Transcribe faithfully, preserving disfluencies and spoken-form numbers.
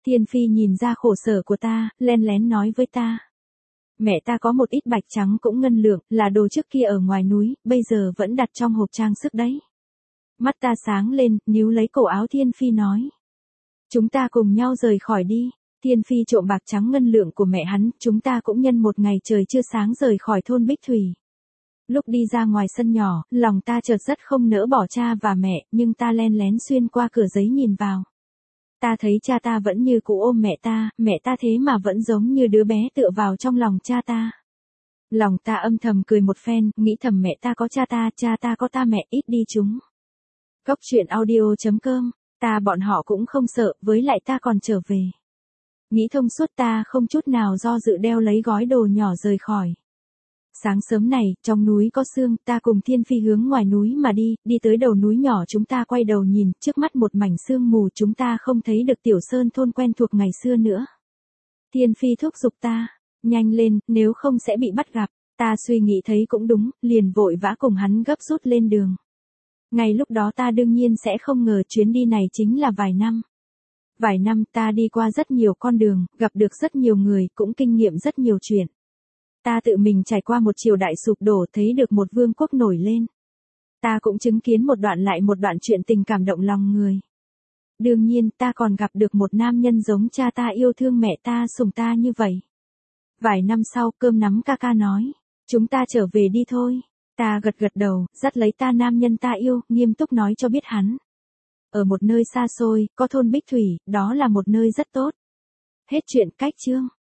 Thiên Phi nhìn ra khổ sở của ta, len lén nói với ta. Mẹ ta có một ít bạch trắng cũng ngân lượng, là đồ trước kia ở ngoài núi, bây giờ vẫn đặt trong hộp trang sức đấy. Mắt ta sáng lên, níu lấy cổ áo Thiên Phi nói. Chúng ta cùng nhau rời khỏi đi. Thiên Phi trộm bạc trắng ngân lượng của mẹ hắn, chúng ta cũng nhân một ngày trời chưa sáng rời khỏi thôn Bích Thủy. Lúc đi ra ngoài sân nhỏ, lòng ta chợt rất không nỡ bỏ cha và mẹ, nhưng ta len lén xuyên qua cửa giấy nhìn vào. Ta thấy cha ta vẫn như cũ ôm mẹ ta, mẹ ta thế mà vẫn giống như đứa bé tựa vào trong lòng cha ta. Lòng ta âm thầm cười một phen, nghĩ thầm mẹ ta có cha ta, cha ta có ta, mẹ ít đi chúng. Cốc truyện audio chấm com, ta bọn họ cũng không sợ, với lại ta còn trở về. Nghĩ thông suốt ta không chút nào do dự đeo lấy gói đồ nhỏ rời khỏi. Sáng sớm này, trong núi có sương, ta cùng Thiên Phi hướng ngoài núi mà đi, đi tới đầu núi nhỏ chúng ta quay đầu nhìn, trước mắt một mảnh sương mù chúng ta không thấy được tiểu sơn thôn quen thuộc ngày xưa nữa. Thiên Phi thúc giục ta, nhanh lên, nếu không sẽ bị bắt gặp, ta suy nghĩ thấy cũng đúng, liền vội vã cùng hắn gấp rút lên đường. Ngay lúc đó ta đương nhiên sẽ không ngờ chuyến đi này chính là vài năm. Vài năm ta đi qua rất nhiều con đường, gặp được rất nhiều người, cũng kinh nghiệm rất nhiều chuyện. Ta tự mình trải qua một triều đại sụp đổ, thấy được một vương quốc nổi lên. Ta cũng chứng kiến một đoạn lại một đoạn chuyện tình cảm động lòng người. Đương nhiên ta còn gặp được một nam nhân giống cha ta yêu thương mẹ ta sủng ta như vậy. Vài năm sau Cơm Nắm ca ca nói, chúng ta trở về đi thôi. Ta gật gật đầu, dắt lấy ta nam nhân ta yêu, nghiêm túc nói cho biết hắn. Ở một nơi xa xôi, có thôn Bích Thủy, đó là một nơi rất tốt. Hết chuyện cách chương.